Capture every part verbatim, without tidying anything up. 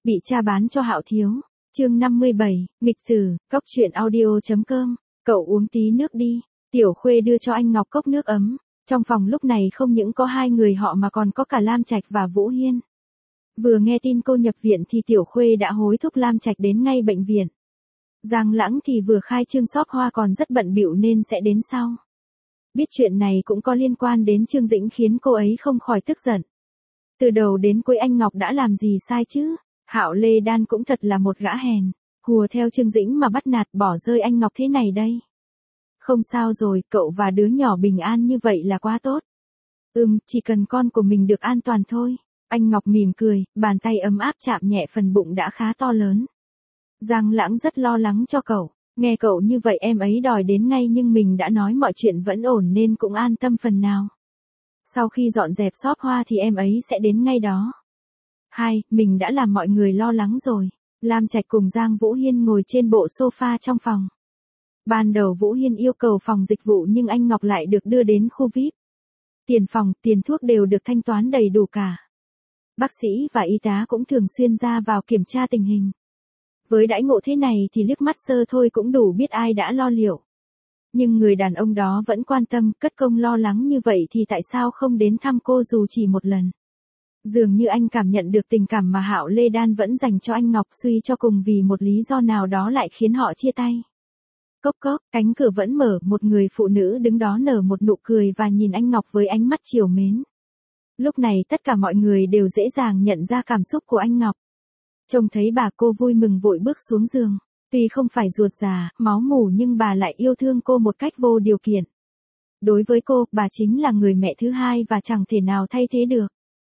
Bị cha bán cho Hạo Thiếu. Chương năm mươi bảy, nghịch tử, cốc truyện audio chấm com. Cậu uống tí nước đi. Tiểu Khuê đưa cho anh Ngọc cốc nước ấm. Trong phòng lúc này không những có hai người họ mà còn có cả Lam Trạch và Vũ Hiên. Vừa nghe tin cô nhập viện thì Tiểu Khuê đã hối thúc Lam Trạch đến ngay bệnh viện. Giang Lãng thì vừa khai trương shop hoa còn rất bận bịu nên sẽ đến sau. Biết chuyện này cũng có liên quan đến Trương Dĩnh khiến cô ấy không khỏi tức giận. Từ đầu đến cuối anh Ngọc đã làm gì sai chứ? Hạo Lê Đan cũng thật là một gã hèn, hùa theo Trương Dĩnh mà bắt nạt bỏ rơi anh Ngọc thế này đây. Không sao rồi, cậu và đứa nhỏ bình an như vậy là quá tốt. Ừm, chỉ cần con của mình được an toàn thôi. Anh Ngọc mỉm cười, bàn tay ấm áp chạm nhẹ phần bụng đã khá to lớn. Giang Lãng rất lo lắng cho cậu, nghe cậu như vậy em ấy đòi đến ngay nhưng mình đã nói mọi chuyện vẫn ổn nên cũng an tâm phần nào. Sau khi dọn dẹp shop hoa thì em ấy sẽ đến ngay đó. Hai, mình đã làm mọi người lo lắng rồi. Lam Trạch cùng Giang Vũ Hiên ngồi trên bộ sofa trong phòng. Ban đầu Vũ Hiên yêu cầu phòng dịch vụ nhưng anh Ngọc lại được đưa đến khu vi ai pi. Tiền phòng, tiền thuốc đều được thanh toán đầy đủ cả. Bác sĩ và y tá cũng thường xuyên ra vào kiểm tra tình hình. Với đãi ngộ thế này thì liếc mắt sơ thôi cũng đủ biết ai đã lo liệu. Nhưng người đàn ông đó vẫn quan tâm, cất công lo lắng như vậy thì tại sao không đến thăm cô dù chỉ một lần. Dường như anh cảm nhận được tình cảm mà Hạo Lê Đan vẫn dành cho anh Ngọc, suy cho cùng vì một lý do nào đó lại khiến họ chia tay. Cốc cốc, cánh cửa vẫn mở, một người phụ nữ đứng đó nở một nụ cười và nhìn anh Ngọc với ánh mắt trìu mến. Lúc này tất cả mọi người đều dễ dàng nhận ra cảm xúc của anh Ngọc. Trông thấy bà cô vui mừng vội bước xuống giường. Tuy không phải ruột già, máu mủ nhưng bà lại yêu thương cô một cách vô điều kiện. Đối với cô, bà chính là người mẹ thứ hai và chẳng thể nào thay thế được.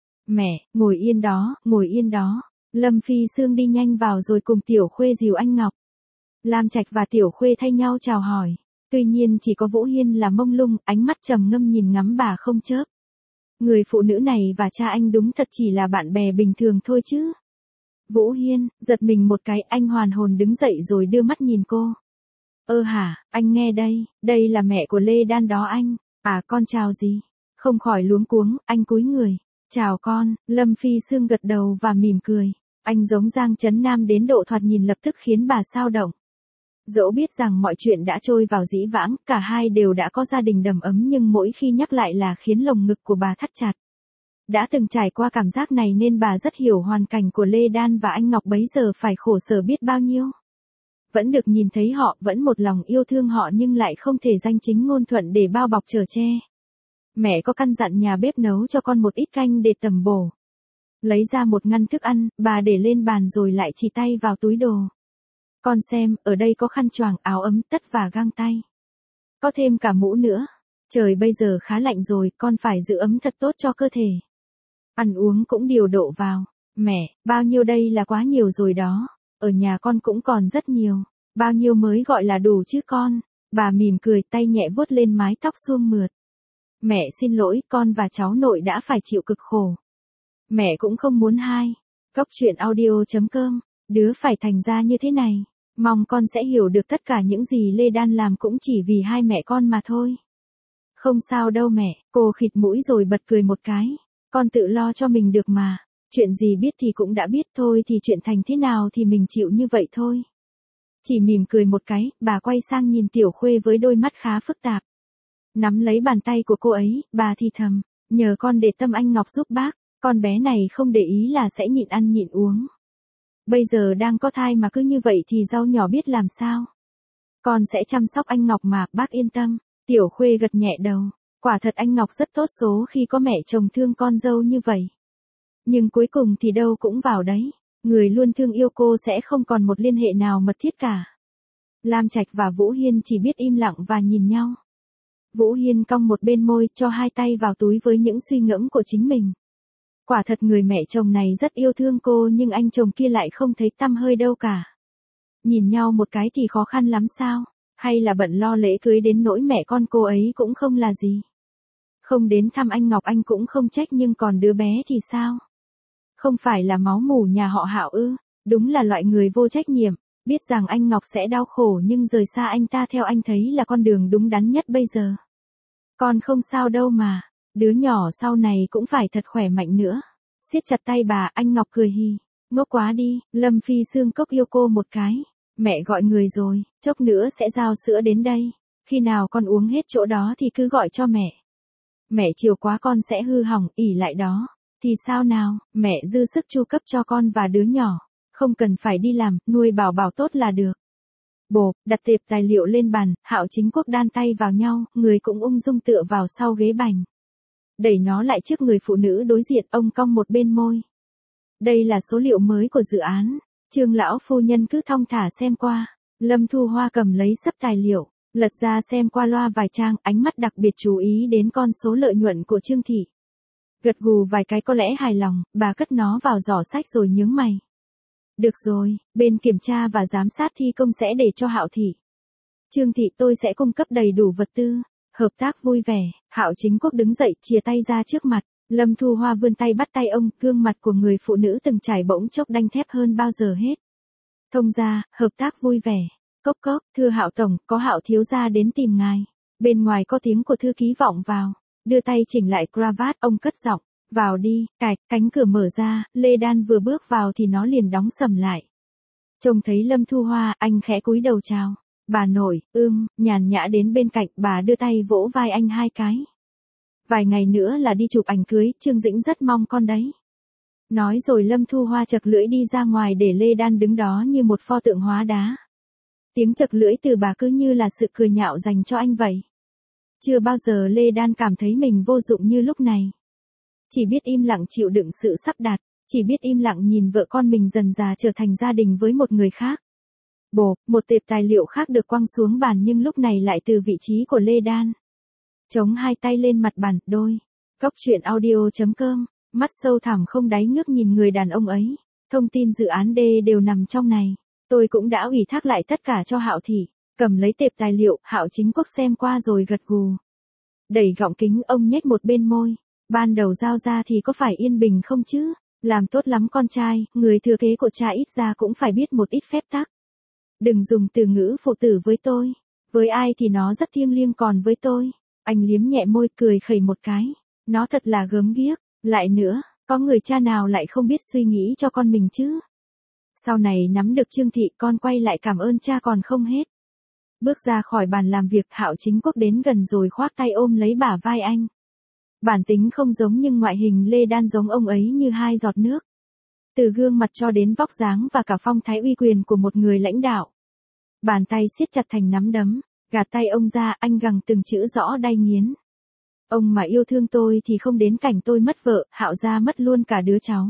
Mẹ, ngồi yên đó, ngồi yên đó. Lâm Phi Sương đi nhanh vào rồi cùng Tiểu Khuê dìu anh Ngọc. Lam Trạch và Tiểu Khuê thay nhau chào hỏi. Tuy nhiên chỉ có Vũ Hiên là mông lung, ánh mắt trầm ngâm nhìn ngắm bà không chớp. Người phụ nữ này và cha anh đúng thật chỉ là bạn bè bình thường thôi chứ. Vũ Hiên, giật mình một cái, anh hoàn hồn đứng dậy rồi đưa mắt nhìn cô. Ơ hả, anh nghe đây, đây là mẹ của Lê Đan đó anh. À con chào gì? Không khỏi luống cuống, anh cúi người. Chào con, Lâm Phi Sương gật đầu và mỉm cười. Anh giống Giang Trấn Nam đến độ thoạt nhìn lập tức khiến bà xao động. Dẫu biết rằng mọi chuyện đã trôi vào dĩ vãng, cả hai đều đã có gia đình đầm ấm nhưng mỗi khi nhắc lại là khiến lồng ngực của bà thắt chặt. Đã từng trải qua cảm giác này nên bà rất hiểu hoàn cảnh của Lê Đan và anh Ngọc bấy giờ phải khổ sở biết bao nhiêu. Vẫn được nhìn thấy họ, vẫn một lòng yêu thương họ nhưng lại không thể danh chính ngôn thuận để bao bọc chở che. Mẹ có căn dặn nhà bếp nấu cho con một ít canh để tẩm bổ. Lấy ra một ngăn thức ăn, bà để lên bàn rồi lại chỉ tay vào túi đồ. Con xem, ở đây có khăn choàng, áo ấm, tất và găng tay. Có thêm cả mũ nữa. Trời bây giờ khá lạnh rồi, con phải giữ ấm thật tốt cho cơ thể. Ăn uống cũng điều độ vào. Mẹ, bao nhiêu đây là quá nhiều rồi đó. Ở nhà con cũng còn rất nhiều. Bao nhiêu mới gọi là đủ chứ con. Bà mỉm cười, tay nhẹ vuốt lên mái tóc suông mượt. Mẹ xin lỗi, con và cháu nội đã phải chịu cực khổ. Mẹ cũng không muốn hai. Cốc truyện audio chấm com. Đứa phải thành ra như thế này. Mong con sẽ hiểu được tất cả những gì Lê Đan làm cũng chỉ vì hai mẹ con mà thôi. Không sao đâu mẹ, cô khịt mũi rồi bật cười một cái. Con tự lo cho mình được mà. Chuyện gì biết thì cũng đã biết thôi thì chuyện thành thế nào thì mình chịu như vậy thôi. Chỉ mỉm cười một cái, bà quay sang nhìn Tiểu Khuê với đôi mắt khá phức tạp. Nắm lấy bàn tay của cô ấy, bà thì thầm, nhờ con để tâm anh Ngọc giúp bác, con bé này không để ý là sẽ nhịn ăn nhịn uống. Bây giờ đang có thai mà cứ như vậy thì rau nhỏ biết làm sao. Con sẽ chăm sóc anh Ngọc mà, bác yên tâm. Tiểu Khuê gật nhẹ đầu, quả thật anh Ngọc rất tốt số khi có mẹ chồng thương con dâu như vậy. Nhưng cuối cùng thì đâu cũng vào đấy, người luôn thương yêu cô sẽ không còn một liên hệ nào mật thiết cả. Lam Trạch và Vũ Hiên chỉ biết im lặng và nhìn nhau. Vũ Hiên cong một bên môi, cho hai tay vào túi với những suy ngẫm của chính mình. Quả thật người mẹ chồng này rất yêu thương cô nhưng anh chồng kia lại không thấy tăm hơi đâu cả. Nhìn nhau một cái thì khó khăn lắm sao? Hay là bận lo lễ cưới đến nỗi mẹ con cô ấy cũng không là gì? Không đến thăm anh Ngọc anh cũng không trách nhưng còn đứa bé thì sao? Không phải là máu mủ nhà họ Hạo ư? Đúng là loại người vô trách nhiệm, biết rằng anh Ngọc sẽ đau khổ nhưng rời xa anh ta theo anh thấy là con đường đúng đắn nhất bây giờ. Con không sao đâu mà, đứa nhỏ sau này cũng phải thật khỏe mạnh nữa. Siết chặt tay bà, anh Ngọc cười hì. Ngốc quá đi, Lâm Phi xương cốc yêu cô một cái. Mẹ gọi người rồi, chốc nữa sẽ giao sữa đến đây. Khi nào con uống hết chỗ đó thì cứ gọi cho mẹ. Mẹ chiều quá con sẽ hư hỏng, ỉ lại đó. Thì sao nào, mẹ dư sức chu cấp cho con và đứa nhỏ. Không cần phải đi làm, nuôi bảo bảo tốt là được. Bộp, đặt tệp tài liệu lên bàn, Hạo Chính Quốc đan tay vào nhau, người cũng ung dung tựa vào sau ghế bành. Đẩy nó lại trước người phụ nữ đối diện, ông cong một bên môi. Đây là số liệu mới của dự án. Trương lão phu nhân cứ thong thả xem qua. Lâm Thu Hoa cầm lấy sấp tài liệu, lật ra xem qua loa vài trang, ánh mắt đặc biệt chú ý đến con số lợi nhuận của Trương thị. Gật gù vài cái có lẽ hài lòng, bà cất nó vào giỏ sách rồi nhướng mày. Được rồi, bên kiểm tra và giám sát thi công sẽ để cho Hạo thị. Trương thị tôi sẽ cung cấp đầy đủ vật tư. Hợp tác vui vẻ, Hạo Chính Quốc đứng dậy, chìa tay ra trước mặt. Lâm Thu Hoa vươn tay bắt tay ông, gương mặt của người phụ nữ từng trải bỗng chốc đanh thép hơn bao giờ hết. Thông gia, hợp tác vui vẻ. Cốc cốc, thưa Hạo tổng, có Hạo thiếu gia đến tìm ngài. Bên ngoài có tiếng của thư ký vọng vào. Đưa tay chỉnh lại cravat, ông cất giọng. Vào đi, cạch, cánh cửa mở ra, Lê Đan vừa bước vào thì nó liền đóng sầm lại. Trông thấy Lâm Thu Hoa, anh khẽ cúi đầu chào. Bà nội, ưm, nhàn nhã đến bên cạnh, bà đưa tay vỗ vai anh hai cái. Vài ngày nữa là đi chụp ảnh cưới, Trương Dĩnh rất mong con đấy. Nói rồi Lâm Thu Hoa chật lưỡi đi ra ngoài để Lê Đan đứng đó như một pho tượng hóa đá. Tiếng chật lưỡi từ bà cứ như là sự cười nhạo dành cho anh vậy. Chưa bao giờ Lê Đan cảm thấy mình vô dụng như lúc này. Chỉ biết im lặng chịu đựng sự sắp đặt, chỉ biết im lặng nhìn vợ con mình dần dà trở thành gia đình với một người khác. Bộp, một tệp tài liệu khác được quăng xuống bàn nhưng lúc này lại từ vị trí của Lê Đan. Chống hai tay lên mặt bàn, đôi. Góc truyện audio chấm com, mắt sâu thẳm không đáy ngước nhìn người đàn ông ấy. Thông tin dự án D đều nằm trong này. Tôi cũng đã ủy thác lại tất cả cho Hạo thị. Cầm lấy tệp tài liệu, Hạo Chính Quốc xem qua rồi gật gù. Đẩy gọng kính, ông nhếch một bên môi. Ban đầu giao ra thì có phải yên bình không chứ? Làm tốt lắm con trai, người thừa kế của cha ít ra cũng phải biết một ít phép tắc. Đừng dùng từ ngữ phụ tử với tôi. Với ai thì nó rất thiêng liêng, còn với tôi. Anh liếm nhẹ môi cười khẩy một cái. Nó thật là gớm ghiếc. Lại nữa, có người cha nào lại không biết suy nghĩ cho con mình chứ? Sau này nắm được Trương thị, con quay lại cảm ơn cha còn không hết. Bước ra khỏi bàn làm việc, Hạo Chính Quốc đến gần rồi khoác tay ôm lấy bả vai anh. Bản tính không giống nhưng ngoại hình Lê Đan giống ông ấy như hai giọt nước. Từ gương mặt cho đến vóc dáng và cả phong thái uy quyền của một người lãnh đạo. Bàn tay siết chặt thành nắm đấm, gạt tay ông ra, anh gằn từng chữ rõ đay nghiến. Ông mà yêu thương tôi thì không đến cảnh tôi mất vợ, Hạo gia mất luôn cả đứa cháu.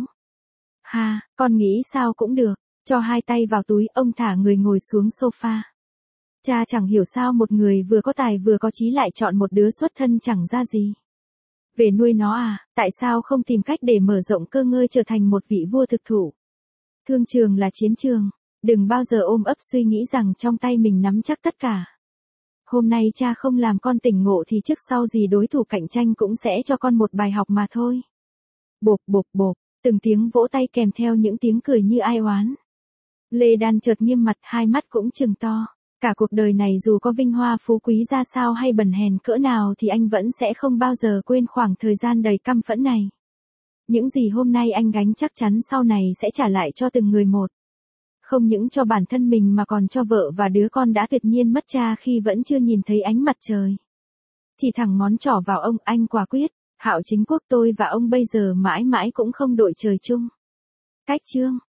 Ha, con nghĩ sao cũng được, cho hai tay vào túi, ông thả người ngồi xuống sofa. Cha chẳng hiểu sao một người vừa có tài vừa có chí lại chọn một đứa xuất thân chẳng ra gì. Về nuôi nó à, tại sao không tìm cách để mở rộng cơ ngơi trở thành một vị vua thực thụ? Thương trường là chiến trường, đừng bao giờ ôm ấp suy nghĩ rằng trong tay mình nắm chắc tất cả. Hôm nay cha không làm con tỉnh ngộ thì trước sau gì đối thủ cạnh tranh cũng sẽ cho con một bài học mà thôi. Bộp bộp bộp, từng tiếng vỗ tay kèm theo những tiếng cười như ai oán. Lê Đan chợt nghiêm mặt, hai mắt cũng trừng to. Cả cuộc đời này dù có vinh hoa phú quý ra sao hay bần hèn cỡ nào thì anh vẫn sẽ không bao giờ quên khoảng thời gian đầy căm phẫn này. Những gì hôm nay anh gánh chắc chắn sau này sẽ trả lại cho từng người một. Không những cho bản thân mình mà còn cho vợ và đứa con đã tuyệt nhiên mất cha khi vẫn chưa nhìn thấy ánh mặt trời. Chỉ thẳng ngón trỏ vào ông, anh quả quyết. Hạo Chính Quốc, tôi và ông bây giờ mãi mãi cũng không đội trời chung. Cách chương.